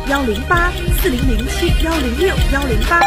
1084007106108。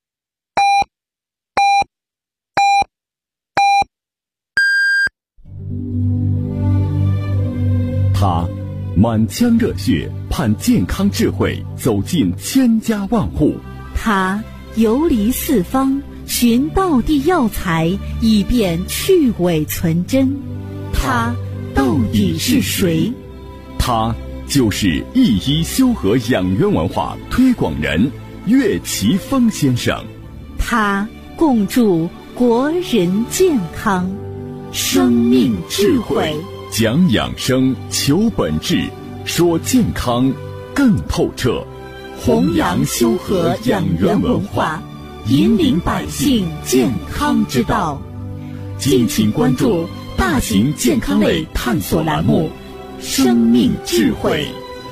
他满腔热血盼健康智慧走进千家万户， 他游离四方寻道地药材，以便去伪存真。他到底是谁？ 他就是一医修和养元文化推广人岳奇峰先生。 他共筑国人健康，生命智慧， 讲养生，求本质，说健康更透彻， 弘扬修和养元文化，引领百姓健康之道。敬请关注大型健康类探索栏目《生命智慧》。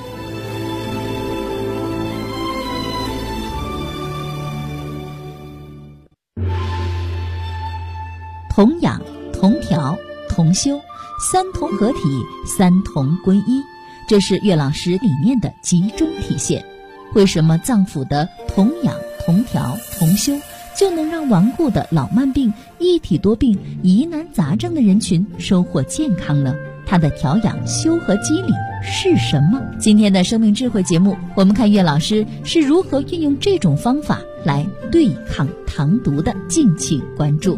同养、同调、同修，三同合体，三同归一，这是岳老师理念的集中体现。为什么脏腑的同养、同调、同修就能让顽固的老慢病、一体多病、疑难杂症的人群收获健康呢？它的调养、修和机理是什么？今天的生命智慧节目，我们看岳老师是如何运用这种方法来对抗糖毒的，敬请关注。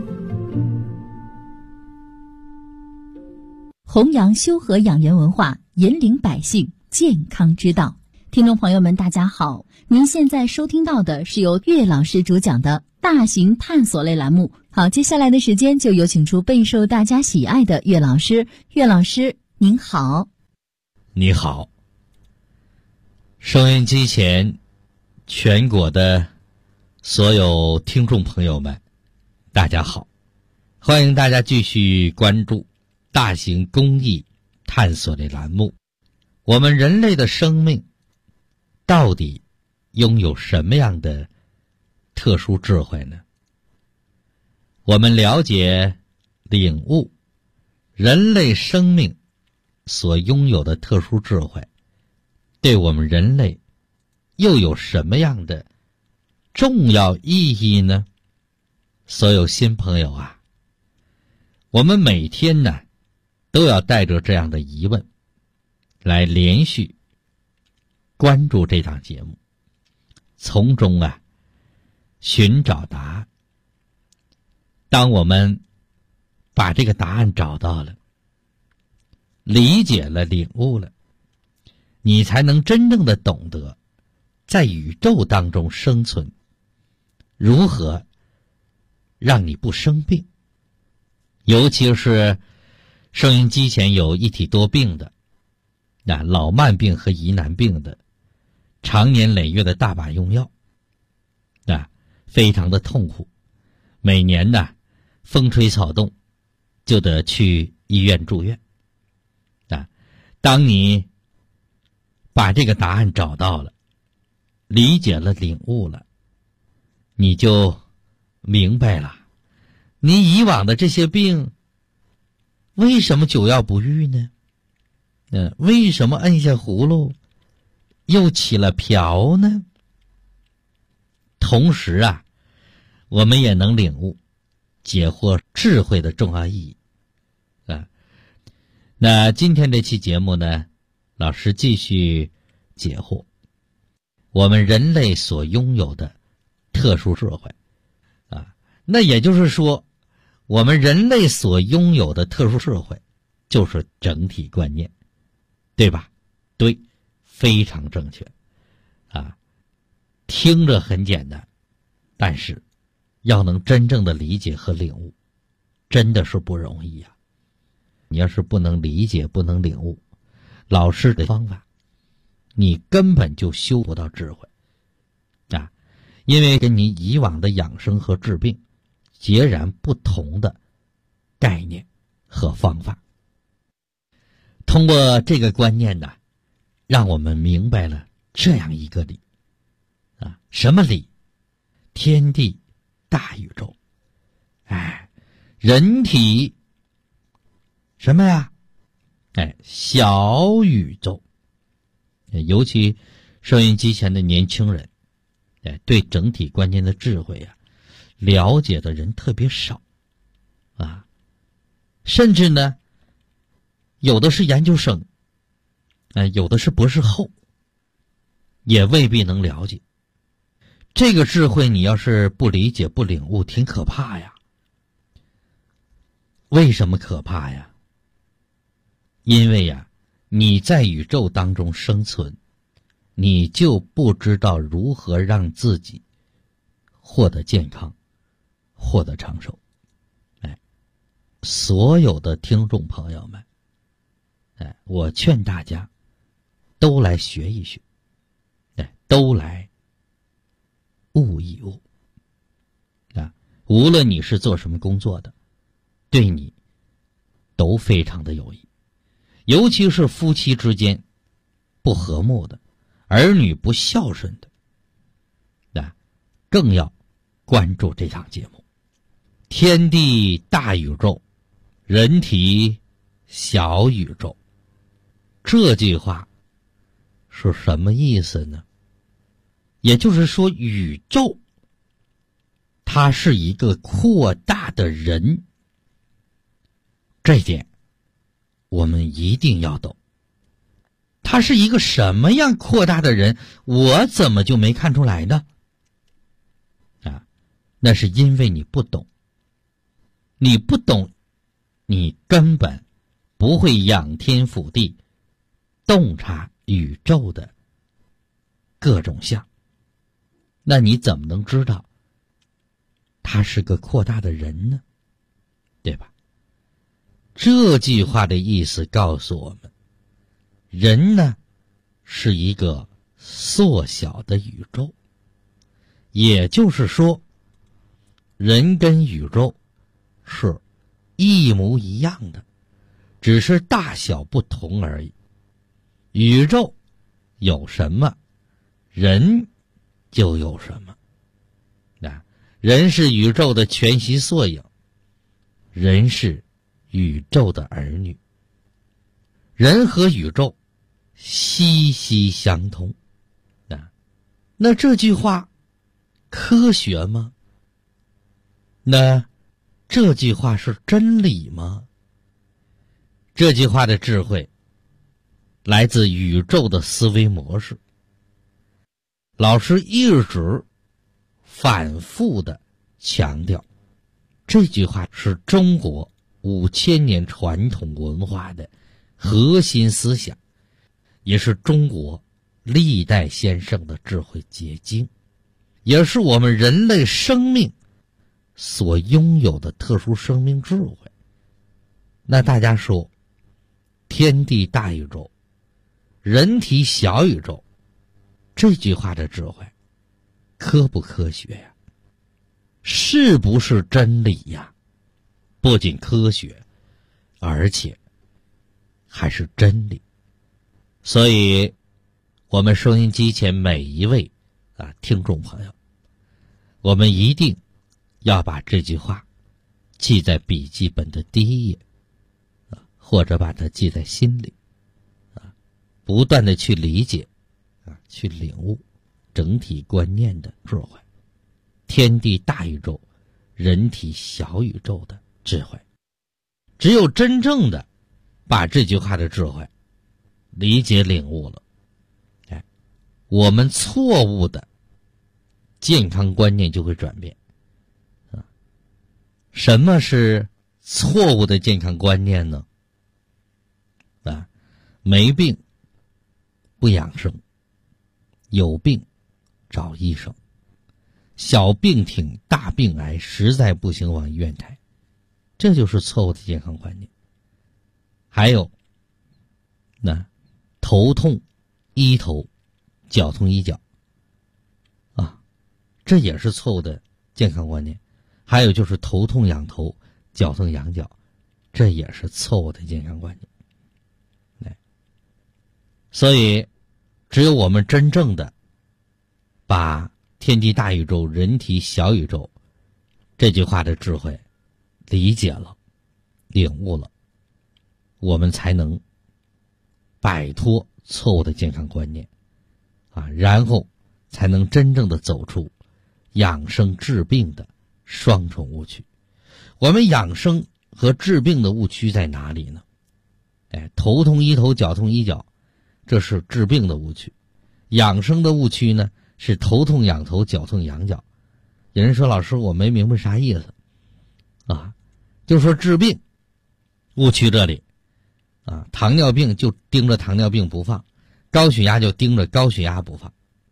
弘扬修和养元文化，引领百姓健康之道。听众朋友们大家好，您现在收听到的是由岳老师主讲的大型探索类栏目。好，接下来的时间就有请出备受大家喜爱的岳老师。岳老师您好。 你好。收音机前全国的所有听众朋友们大家好，欢迎大家继续关注大型公益探索类栏目。我们人类的生命到底拥有什么样的特殊智慧呢？我们了解、领悟人类生命所拥有的特殊智慧，对我们人类又有什么样的重要意义呢？所有新朋友啊，我们每天呢都要带着这样的疑问来连续关注这档节目，从中啊寻找答案。当我们把这个答案找到了，理解了，领悟了，你才能真正的懂得在宇宙当中生存，如何让你不生病。尤其是收音机前有一体多病的，老慢病和疑难病的，常年累月的大把用药，非常的痛苦。每年呢，风吹草动就得去医院住院。当你把这个答案找到了，理解了，领悟了，你就明白了，你以往的这些病为什么久药不愈呢？为什么摁下葫芦又起了瓢呢？同时啊，我们也能领悟解惑智慧的重要意义。那今天这期节目呢，老师继续解惑我们人类所拥有的特殊智慧。那也就是说，我们人类所拥有的特殊智慧就是整体观念，对吧？对，非常正确。听着很简单，但是要能真正的理解和领悟，真的是不容易呀。你要是不能理解，不能领悟老师的方法，你根本就修不到智慧因为跟你以往的养生和治病截然不同的概念和方法。通过这个观念呢，让我们明白了这样一个理什么理？天地大宇宙，人体什么呀？小宇宙。尤其收音机前的年轻人，对整体观念的智慧啊，了解的人特别少啊，甚至呢，有的是研究生，有的是博士后，也未必能了解。这个智慧你要是不理解不领悟，挺可怕呀。为什么可怕呀？因为呀，你在宇宙当中生存，你就不知道如何让自己获得健康，获得长寿。所有的听众朋友们，我劝大家都来学一学，都来悟一悟啊！无论你是做什么工作的，对你都非常的有益。尤其是夫妻之间不和睦的，儿女不孝顺的，更要关注这档节目。天地大宇宙，人体小宇宙，这句话是什么意思呢？也就是说，宇宙它是一个扩大的人，这一点我们一定要懂。他是一个什么样扩大的人，我怎么就没看出来呢？那是因为你不懂。你不懂，你根本不会仰天俯地，洞察宇宙的各种相。那你怎么能知道他是个扩大的人呢？对吧？这句话的意思告诉我们，人呢是一个缩小的宇宙，也就是说，人跟宇宙是一模一样的，只是大小不同而已。宇宙有什么，人就有什么。人是宇宙的全息缩影，人是宇宙的儿女，人和宇宙息息相通。那这句话科学吗？那这句话是真理吗？这句话的智慧来自宇宙的思维模式。老师一直反复的强调，这句话是中国5000年传统文化的核心思想，也是中国历代先生的智慧结晶，也是我们人类生命所拥有的特殊生命智慧。那大家说，天地大宇宙，人体小宇宙，这句话的智慧科不科学呀？是不是真理呀？不仅科学，而且还是真理。所以我们收音机前每一位听众朋友，我们一定要把这句话记在笔记本的第一页，或者把它记在心里，不断的去理解，去领悟整体观念的智慧，天地大宇宙，人体小宇宙的智慧。只有真正的把这句话的智慧理解领悟了，我们错误的健康观念就会转变。什么是错误的健康观念呢？没病不养生，有病找医生，小病挺大病癌，实在不行往医院抬，这就是错误的健康观念。还有头痛医头，脚痛医脚，这也是错误的健康观念。还有就是头痛养头，脚痛养脚，这也是错误的健康观念。所以只有我们真正的把天地大宇宙，人体小宇宙这句话的智慧理解了，领悟了，我们才能摆脱错误的健康观念， 然后才能真正的走出养生治病的双重误区。我们养生和治病的误区在哪里呢？头痛医头，脚痛医脚，这是治病的误区。养生的误区呢，是头痛养头，脚痛养脚。有人说，老师，我没明白啥意思就说治病误区这里糖尿病就盯着糖尿病不放，高血压就盯着高血压不放，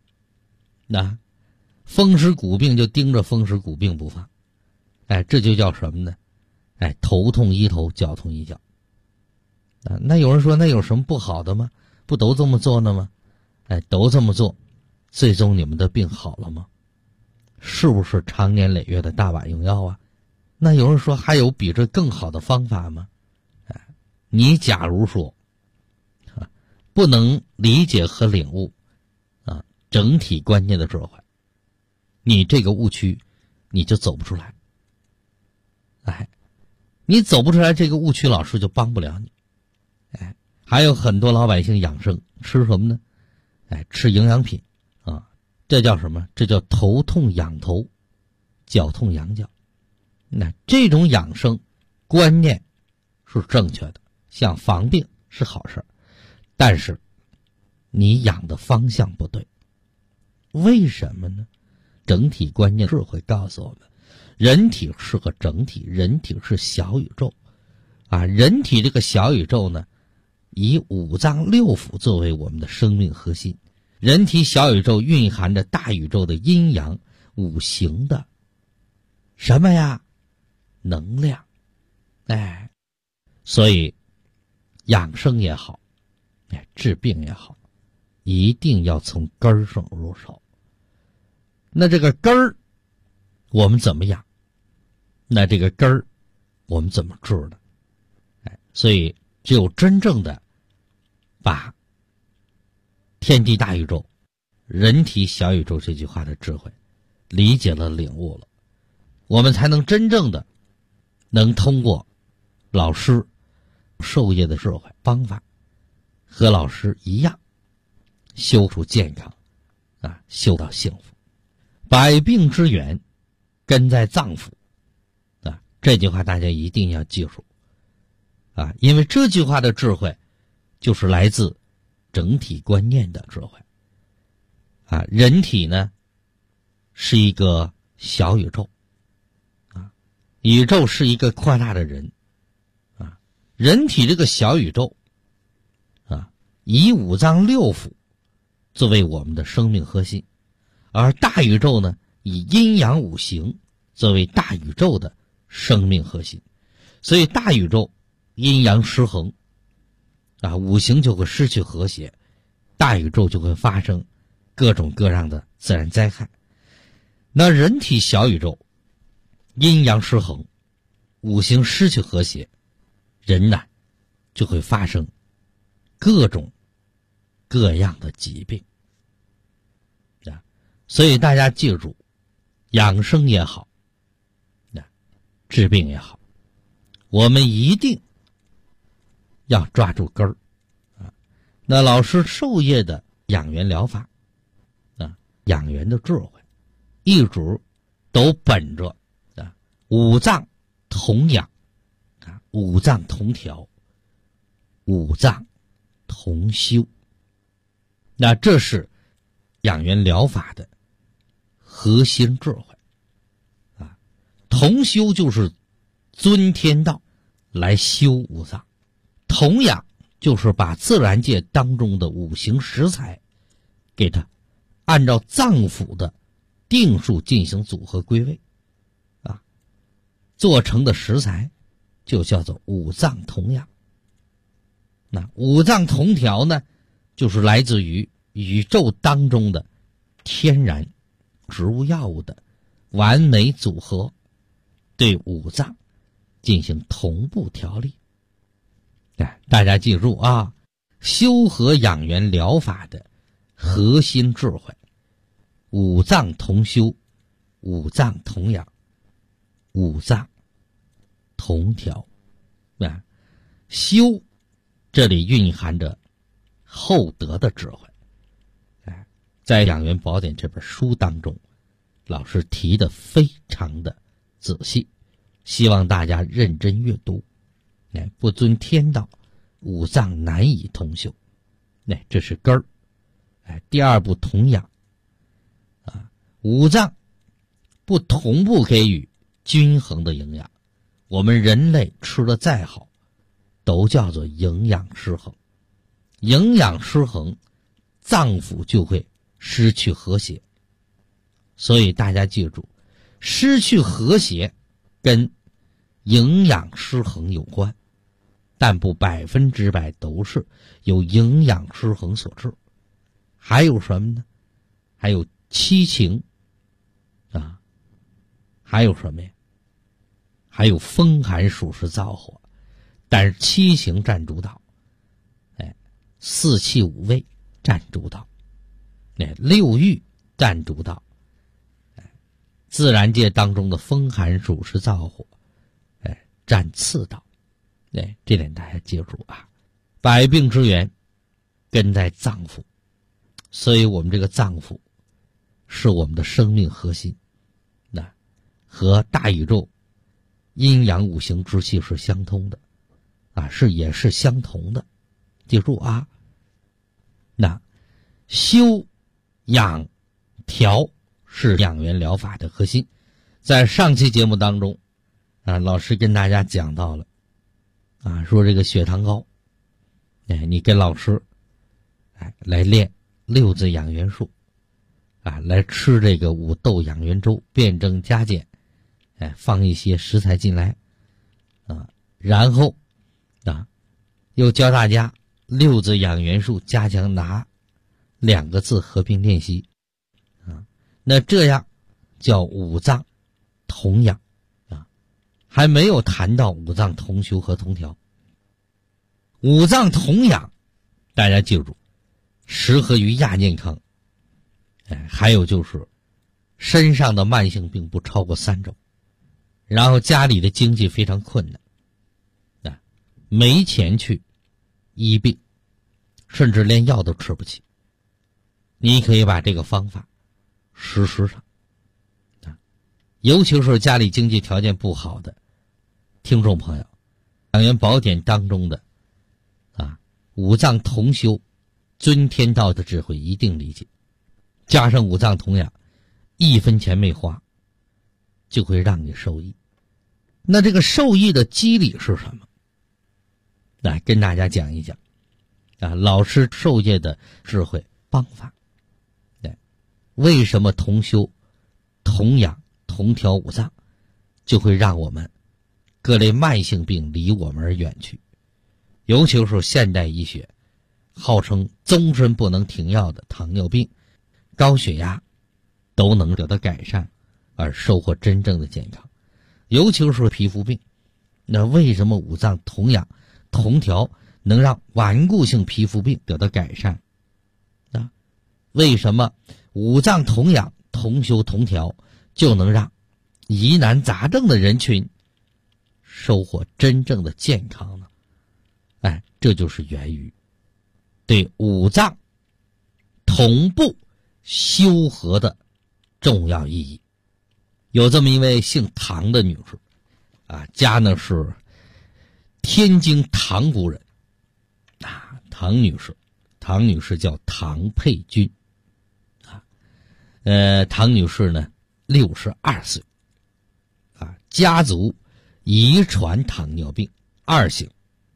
风湿骨病就盯着风湿骨病不放。这就叫什么呢？头痛医头，脚痛医脚。那有人说，那有什么不好的吗？不都这么做呢吗？都这么做，最终你们的病好了吗？是不是长年累月的大把用药啊？那有人说，还有比这更好的方法吗？你假如说不能理解和领悟整体观念的智慧，你这个误区你就走不出来。你走不出来这个误区，老师就帮不了你。还有很多老百姓养生吃什么呢？吃营养品这叫什么？这叫头痛养头，脚痛养脚。那这种养生观念是正确的，想防病是好事，但是你养的方向不对。为什么呢？整体观念智慧告诉我们，人体是个整体，人体是小宇宙人体这个小宇宙呢，以五脏六腑作为我们的生命核心。人体小宇宙蕴含着大宇宙的阴阳五行的什么呀？能量。所以养生也好，治病也好，一定要从根儿上入手。那这个根儿我们怎么养？那这个根儿我们怎么治呢？所以只有真正的把天地大宇宙、人体小宇宙这句话的智慧理解了、领悟了，我们才能真正的能通过老师授业的智慧方法，和老师一样修出健康修到幸福。百病之源根在脏腑这句话大家一定要记住因为这句话的智慧就是来自整体观念的智慧人体呢是一个小宇宙宇宙是一个扩大的人人体这个小宇宙以五脏六腑作为我们的生命核心，而大宇宙呢以阴阳五行作为大宇宙的生命核心。所以大宇宙阴阳失衡五行就会失去和谐，大宇宙就会发生各种各样的自然灾害。那人体小宇宙阴阳失衡，五行失去和谐，人呢就会发生各种各样的疾病所以大家记住，养生也好治病也好，我们一定要抓住根儿那老师授业的养元疗法养元的智慧一直都本着五脏同养五脏同调，五脏同修。那这是养元疗法的核心智慧同修就是遵天道来修五脏，同养就是把自然界当中的五行食材给它按照脏腑的定数进行组合归位做成的食材就叫做五脏同养。那五脏同调呢，就是来自于宇宙当中的天然植物药物的完美组合，对五脏进行同步调理。大家记住修和养元疗法的核心智慧，五脏同修，五脏同养，五脏同调修这里蕴含着厚德的智慧在《养元宝典》这本书当中，老师提得非常的仔细，希望大家认真阅读。不遵天道，五脏难以同修，这是根儿。第二步同养，五脏不同步给予均衡的营养，我们人类吃的再好，都叫做营养失衡。营养失衡，脏腑就会失去和谐。所以大家记住，失去和谐跟营养失衡有关，但不100%都是由营养失衡所致。还有什么呢？还有七情还有什么呀？还有风寒暑湿燥火，但是七情占主导，四气五味占主导，六欲占主导，自然界当中的风寒暑湿燥火，占次导。这点大家记住啊！百病之源根在脏腑，所以我们这个脏腑是我们的生命核心，和大宇宙阴阳五行之气是相通的，也是相同的。记住啊！那修养调是养元疗法的核心。在上期节目当中老师跟大家讲到了说这个血糖高，你跟老师来练6字养元术来吃这个五豆养元粥，辩证加减，放一些食材进来然后又教大家6字养元术加强拿2个字合并练习那这样叫五脏同养还没有谈到五脏同修和同调。五脏同养大家记住，适合于亚健康，还有就是身上的慢性病不超过3周，然后家里的经济非常困难没钱去医病，甚至连药都吃不起，你可以把这个方法实施上尤其是家里经济条件不好的听众朋友，养元宝典当中的五脏同修遵天道的智慧一定理解，加上五脏同养，1分钱没花就会让你受益。那这个受益的机理是什么？来跟大家讲一讲老师授业的智慧方法。为什么同修同养同调五脏就会让我们各类慢性病离我们而远去？尤其是现代医学号称终身不能停药的糖尿病、高血压都能得到改善而收获真正的健康。尤其是皮肤病，那为什么五脏同养同调能让顽固性皮肤病得到改善为什么五脏同养同修同调就能让疑难杂症的人群收获真正的健康呢？这就是源于对五脏同步修和的重要意义。有这么一位姓唐的女士家呢是天津塘沽人唐女士叫唐佩君唐女士呢62岁家族遗传糖尿病2型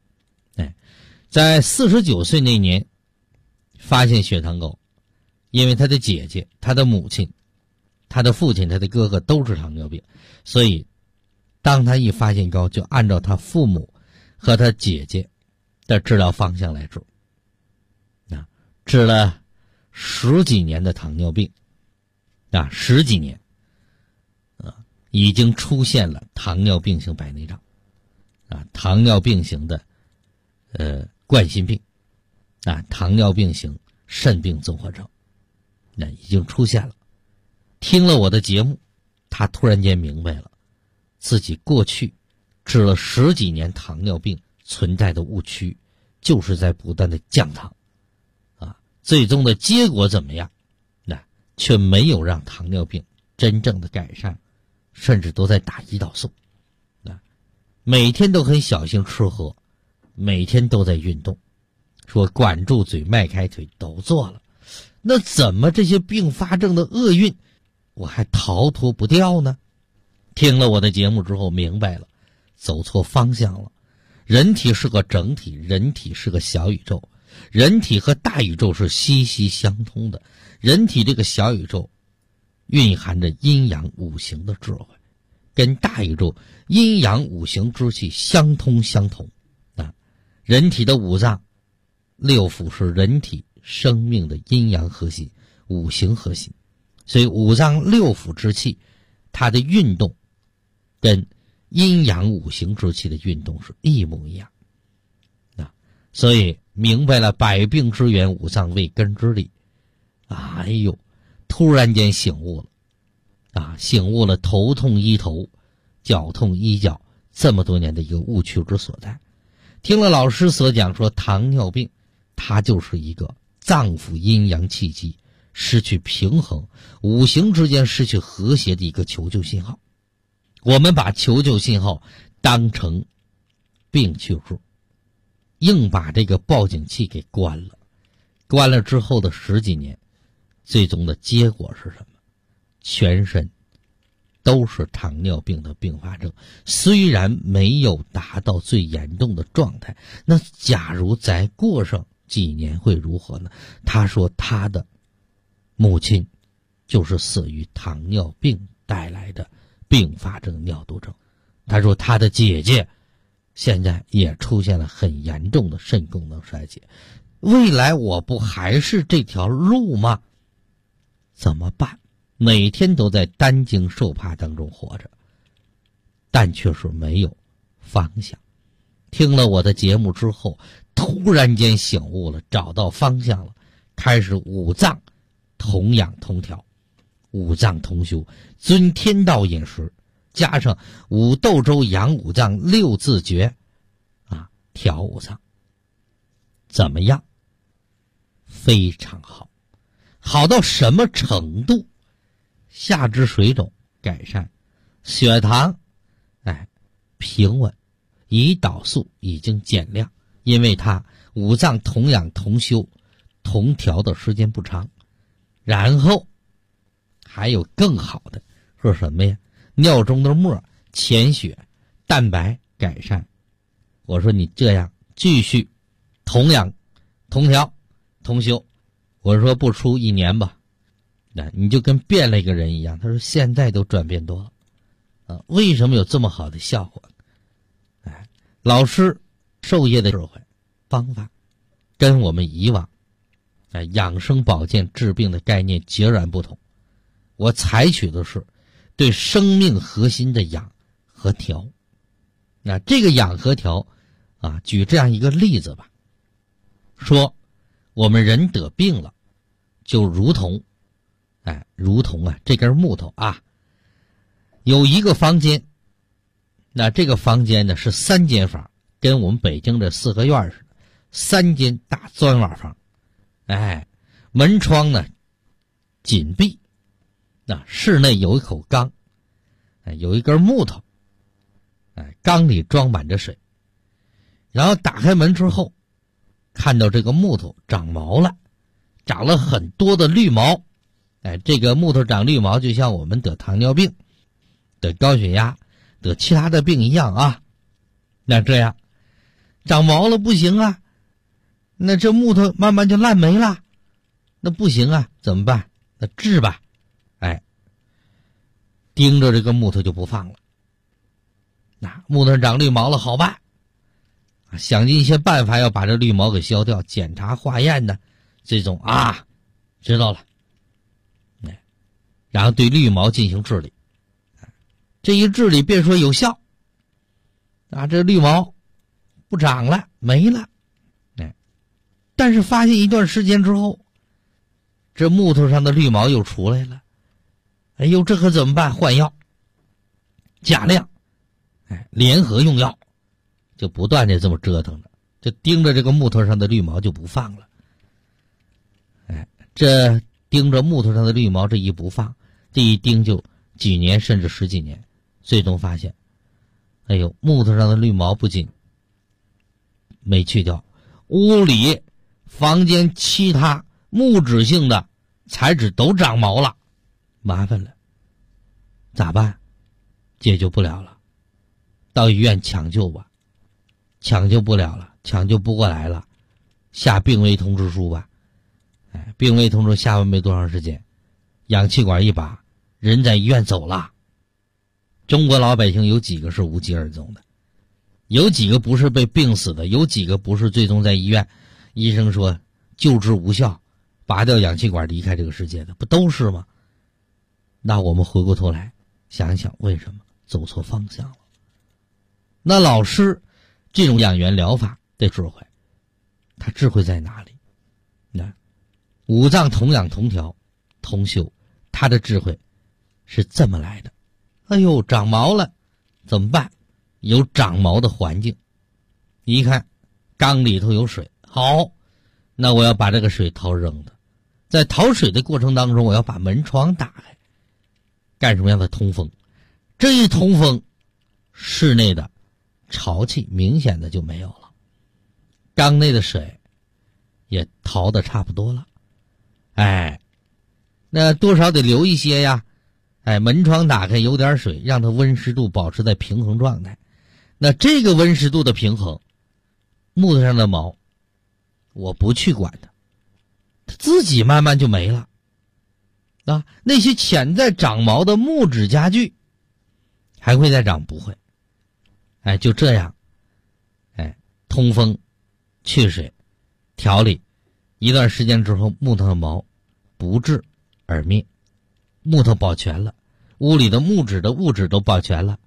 在49岁那年发现血糖高，因为她的姐姐、她的母亲、她的父亲、她的哥哥都是糖尿病，所以当她一发现高，就按照她父母和她姐姐的治疗方向来治治了10几年的糖尿病10几年已经出现了糖尿病型白内障糖尿病型的冠心病糖尿病型肾病综合症已经出现了。听了我的节目，他突然间明白了自己过去治了10几年糖尿病存在的误区，就是在不断的降糖最终的结果怎么样却没有让糖尿病真正的改善，甚至都在打胰岛素。每天都很小心吃喝，每天都在运动，说管住嘴迈开腿都做了，那怎么这些并发症的厄运我还逃脱不掉呢？听了我的节目之后明白了，走错方向了。人体是个整体，人体是个小宇宙，人体和大宇宙是息息相通的。人体这个小宇宙蕴含着阴阳五行的智慧，跟大宇宙阴阳五行之气相通相同啊。人体的五脏六腑是人体生命的阴阳核心，五行核心，所以五脏六腑之气它的运动跟阴阳五行之气的运动是一模一样啊。所以明白了百病之源五脏为根之理，哎呦，突然间醒悟了啊，醒悟了头痛医头，脚痛医脚这么多年的一个误区之所在。听了老师所讲说，糖尿病它就是一个脏腑阴阳气机失去平衡，五行之间失去和谐的一个求救信号。我们把求救信号当成病去处，硬把这个报警器给关了。关了之后的10几年，最终的结果是什么？全身都是糖尿病的并发症，虽然没有达到最严重的状态，那假如再过上几年会如何呢？他说他的母亲就是死于糖尿病带来的并发症尿毒症，他说他的姐姐现在也出现了很严重的肾功能衰竭，未来我不还是这条路吗？怎么办？每天都在担惊受怕当中活着，但却是没有方向。听了我的节目之后，突然间醒悟了，找到方向了，开始五脏同养同调，五脏同修，遵天道饮食，加上五斗周养五脏，六字诀啊，调五脏，怎么样？非常好，好到什么程度？下肢水肿改善，血糖平稳，胰岛素已经减量，因为它五脏同养同修同调的时间不长。然后还有更好的，说什么呀？尿中的沫、潜血、蛋白改善。我说你这样继续同养同调同修，我说不出1年吧，你就跟变了一个人一样。他说现在都转变多了为什么有这么好的效果？老师授业的智慧方法跟我们以往养生保健治病的概念截然不同。我采取的是对生命核心的养和调。那这个养和调举这样一个例子吧，说我们人得病了，就如同这根木头有一个房间，那这个房间呢是3间房，跟我们北京的4合院似的，3间大砖瓦房，门窗呢紧闭，那室内有一口缸，有一根木头，缸里装满着水，然后打开门之后，看到这个木头长毛了，长了很多的绿毛。这个木头长绿毛就像我们得糖尿病、得高血压、得其他的病一样那这样长毛了不行那这木头慢慢就烂没了，那不行怎么办？那治吧，盯着这个木头就不放了。那木头长绿毛了好办，想尽一些办法要把这绿毛给消掉，检查化验呢，这种知道了，然后对绿毛进行治理。这一治理别说有效这绿毛不长了，没了。但是发现一段时间之后，这木头上的绿毛又出来了。哎呦，这可怎么办？换药，加量，联合用药，就不断的这么折腾着，就盯着这个木头上的绿毛就不放了。这盯着木头上的绿毛这一不放，这一盯就几年甚至十几年，最终发现，哎呦，木头上的绿毛不仅没去掉，屋里房间其他木质性的材质都长毛了，麻烦了，咋办？解决不了了，到医院抢救吧，抢救不了了，抢救不过来了，下病危通知书吧。病危通知下完没多长时间，氧气管一拔，人在医院走了。中国老百姓有几个是无疾而终的？有几个不是被病死的？有几个不是最终在医院医生说救治无效，拔掉氧气管离开这个世界的？不都是吗？那我们回过头来想想，为什么走错方向了？那老师这种养元疗法的智慧，他智慧在哪里？那五脏同养同调同修，他的智慧是这么来的。哎呦，长毛了怎么办？有长毛的环境，你一看缸里头有水，好，那我要把这个水掏扔的。在淘水的过程当中，我要把门窗打开，干什么样的通风？这一通风，室内的潮气明显的就没有了，缸内的水也淘的差不多了。那多少得留一些呀。门窗打开，有点水，让它温湿度保持在平衡状态。那这个温湿度的平衡，木头上的毛我不去管它，它自己慢慢就没了。那些潜在长毛的木质家具还会再长？不会。就这样，通风去水调理一段时间之后，木头的毛不治而灭，木头保全了，屋里的木质的物质都保全了。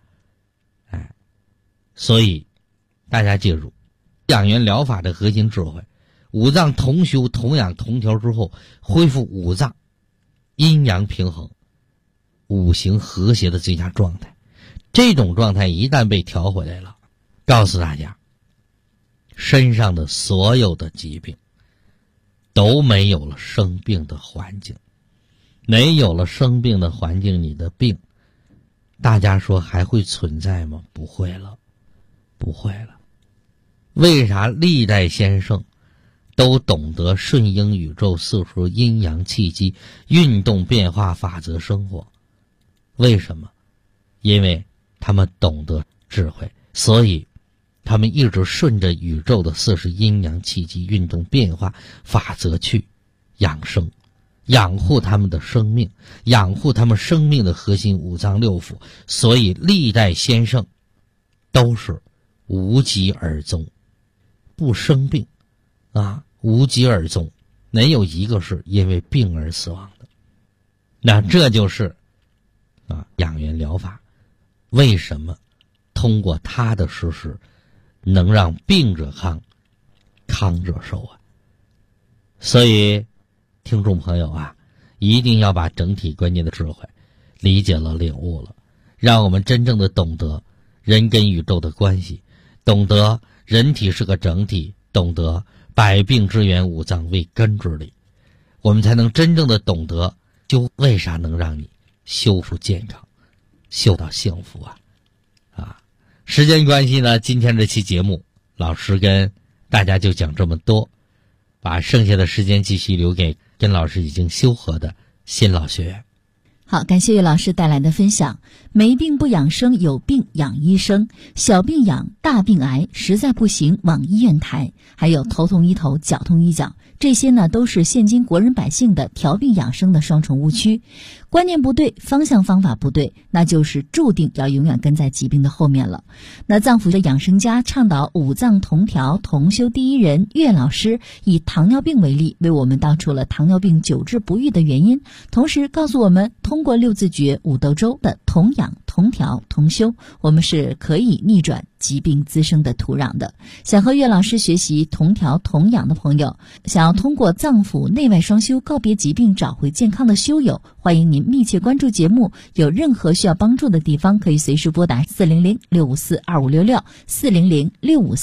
所以大家记住，养元疗法的核心智慧，五脏同修同养同调之后，恢复五脏阴阳平衡，五行和谐的最佳状态。这种状态一旦被调回来了，告诉大家，身上的所有的疾病都没有了生病的环境。没有了生病的环境，你的病大家说还会存在吗？不会了，不会了。为啥历代先生都懂得顺应宇宙四时阴阳气机运动变化法则生活？为什么？因为他们懂得智慧，所以他们一直顺着宇宙的四时阴阳气机运动变化法则去养生，养护他们的生命，养护他们生命的核心五脏六腑。所以历代先生都是无疾而终，不生病无疾而终，没有一个是因为病而死亡的。那这就是养元疗法为什么通过它的实施能让病者康，康者寿所以听众朋友一定要把整体观念的智慧理解了领悟了，让我们真正的懂得人跟宇宙的关系，懂得人体是个整体，懂得百病之源五脏为根之理，我们才能真正的懂得为啥能让你修复健康，修到幸福时间关系呢，今天这期节目老师跟大家就讲这么多，把剩下的时间继续留给跟老师已经修合的新老学员。 好，感谢岳老师带来的分享。没病不养生，有病养医生。小病养，大病癌，实在不行往医院抬。还有头痛医头，脚痛医脚，这些呢都是现今国人百姓的调病养生的双重误区。观念不对，方向方法不对，那就是注定要永远跟在疾病的后面了。那脏腑的养生家倡导五脏同调同修第一人岳老师以糖尿病为例，为我们道出了糖尿病久治不愈的原因，同时告诉我们通过六字诀五斗周的同养同调同修，我们是可以逆转疾病滋生的土壤的。想和岳老师学习同调同养的朋友，想要通过脏腑内外双修告别疾病找回健康的修友，欢迎您密切关注节目，有任何需要帮助的地方可以随时拨打400-654-2566 400-654